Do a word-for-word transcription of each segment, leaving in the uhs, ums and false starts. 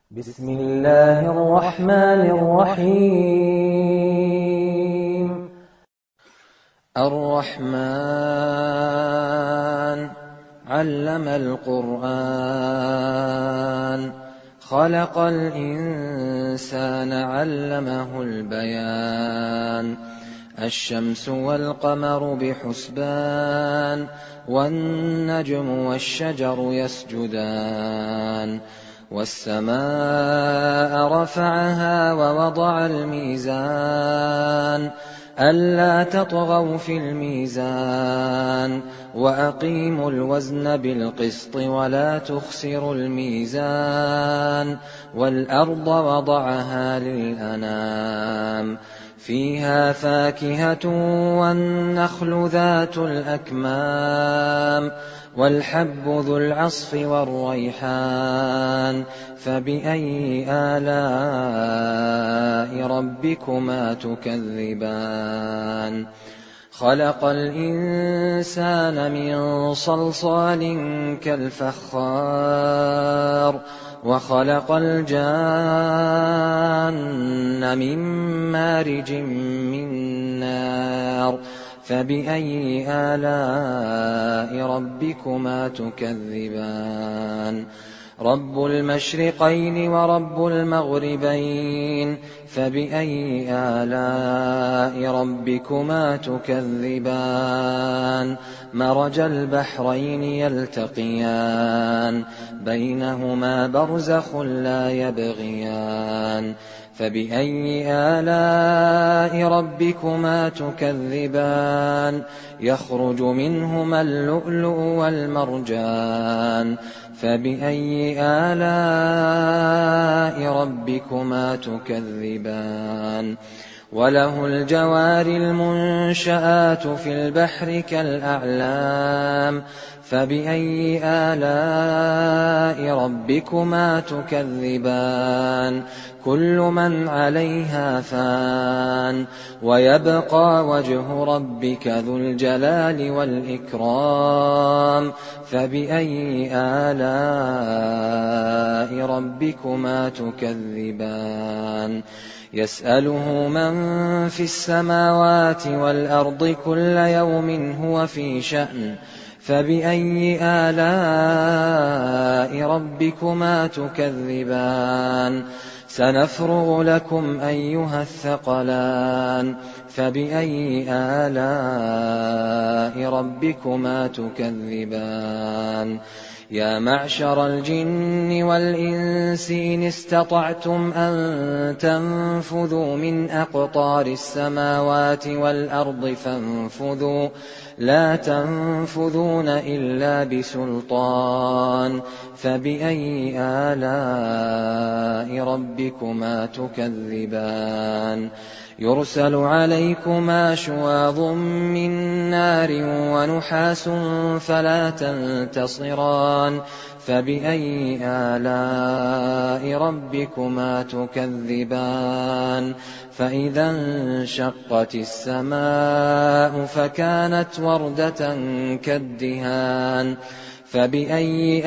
بسم الله الرحمن الرحيم. الرحمن علم القرآن خلق الإنسان علمه البيان الشمس والقمر بحسبان والنجم والشجر يسجدان والسماء رفعها ووضع الميزان ألا تطغوا في الميزان وأقيموا الوزن بالقسط ولا تخسروا الميزان والأرض وضعها للأنام فيها فاكهة والنخل ذات الأكمام والحب ذو العصف والريحان فبأي آلاء ربكما تكذبان خلق الإنسان من صلصال كالفخار وخلق الجان من مارج من نار فبأي آلاء ربكما تكذبان رب المشرقين ورب المغربين فبأي آلاء ربكما تكذبان مرج البحرين يلتقيان بينهما برزخ لا يبغيان فبأي آلاء ربكما تكذبان يخرج منهما اللؤلؤ والمرجان فبأي آلاء ربكما تكذبان وله الجوار المنشآت في البحر كالأعلام فبأي آلاء ربكما تكذبان كل من عليها فان ويبقى وجه ربك ذو الجلال والإكرام فبأي آلاء ربكما تكذبان يسأله من في السماوات والأرض كل يوم هو في شأن فبأي آلاء ربكما تكذبان سنفرغ لكم أيها الثقلان فبأي آلاء ربكما تكذبان يا معشر الجن والإنس إن استطعتم أن تنفذوا من أقطار السماوات والأرض فانفذوا لا تنفذون إلا بسلطان فبأي آلاء ربكما تكذبان يرسل عليكما شواظ من نار ونحاس فلا تنتصران فبأي آلاء ربكما تكذبان فإذا انشقت السماء فكانت وردة كالدهان فبأي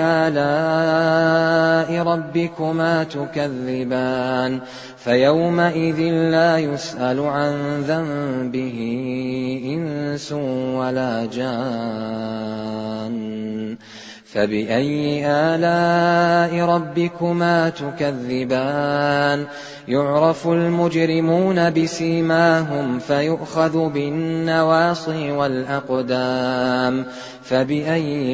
آلاء ربكما تكذبان فيومئذ لا يسأل عن ذنبه إنس ولا جان فبأي آلاء ربكما تكذبان يعرف المجرمون بسيماهم فيؤخذ بالنواصي والأقدام فبأي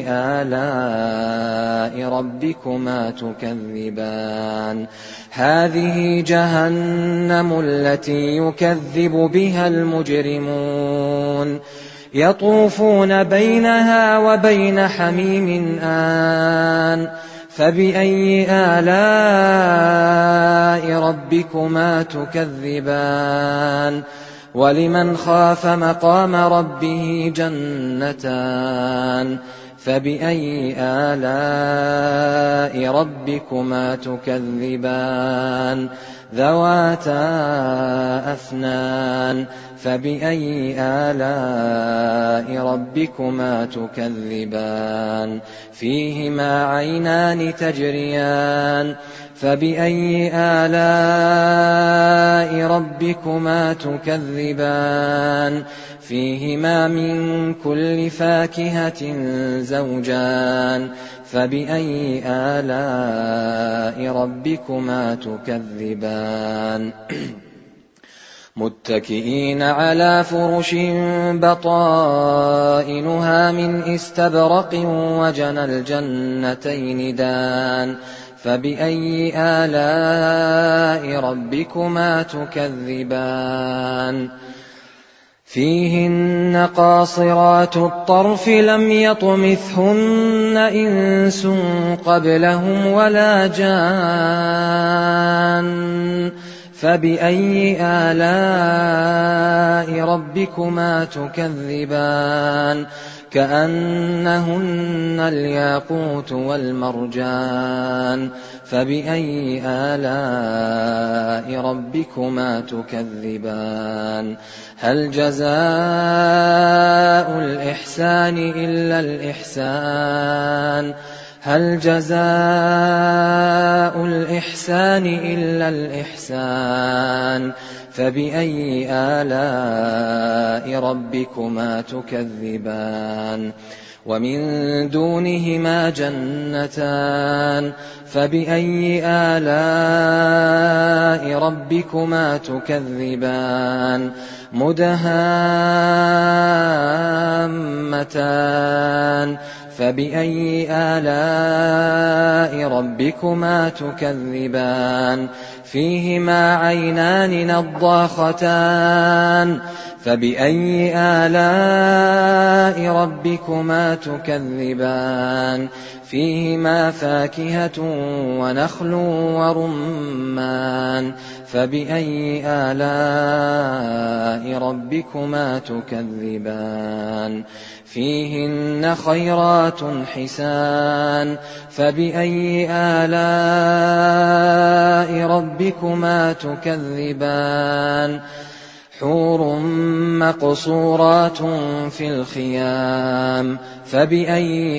آلاء ربكما تكذبان هذه جهنم التي يكذب بها المجرمون يطوفون بينها وبين حميم آن فبأي آلاء ربكما تكذبان ولمن خاف مقام ربه جنتان فبأي آلاء ربكما تكذبان ذواتا أفنان فبأي آلاء ربكما تكذبان فيهما عينان تجريان فبأي آلاء ربكما تكذبان فيهما من كل فاكهة زوجان فبأي آلاء ربكما تكذبان متكئين على فرش بطائنها من استبرق وجنى الجنتين دان فبأي آلاء ربكما تكذبان فيهن قاصرات الطرف لم يطمثهن إنس قبلهم ولا جان فبأي آلاء ربكما تكذبان كأنهن الياقوت والمرجان فبأي آلاء ربكما تكذبان هل جزاء الإحسان إلا الإحسان هل جزاء الإحسان إلا الإحسان فبأي آلاء ربكما تكذبان ومن دونهما جنتان فبأي آلاء ربكما تكذبان مدهامتان فبأي آلاء ربكما تكذبان فيهما عينان نضاختان فبأي آلاء ربكما تكذبان فيهما فاكهة ونخل ورمان فبأي آلاء ربكما تكذبان فيهن خيرات حسان فبأي آلاء ربكما تكذبان حور مقصورات في الخيام فبأي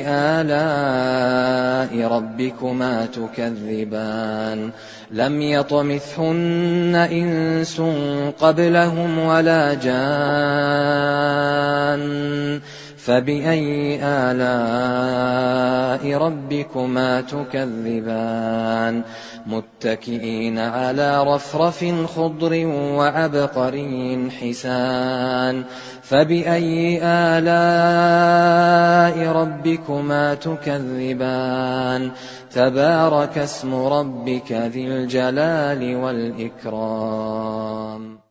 آلاء ربكما تكذبان لم يطمثهن إنس قبلهم ولا جان فبأي آلاء ربكما تكذبان متكئين على رفرف خضر وعبقري حسان فبأي آلاء ربكما تكذبان تبارك اسم ربك ذي الجلال والإكرام.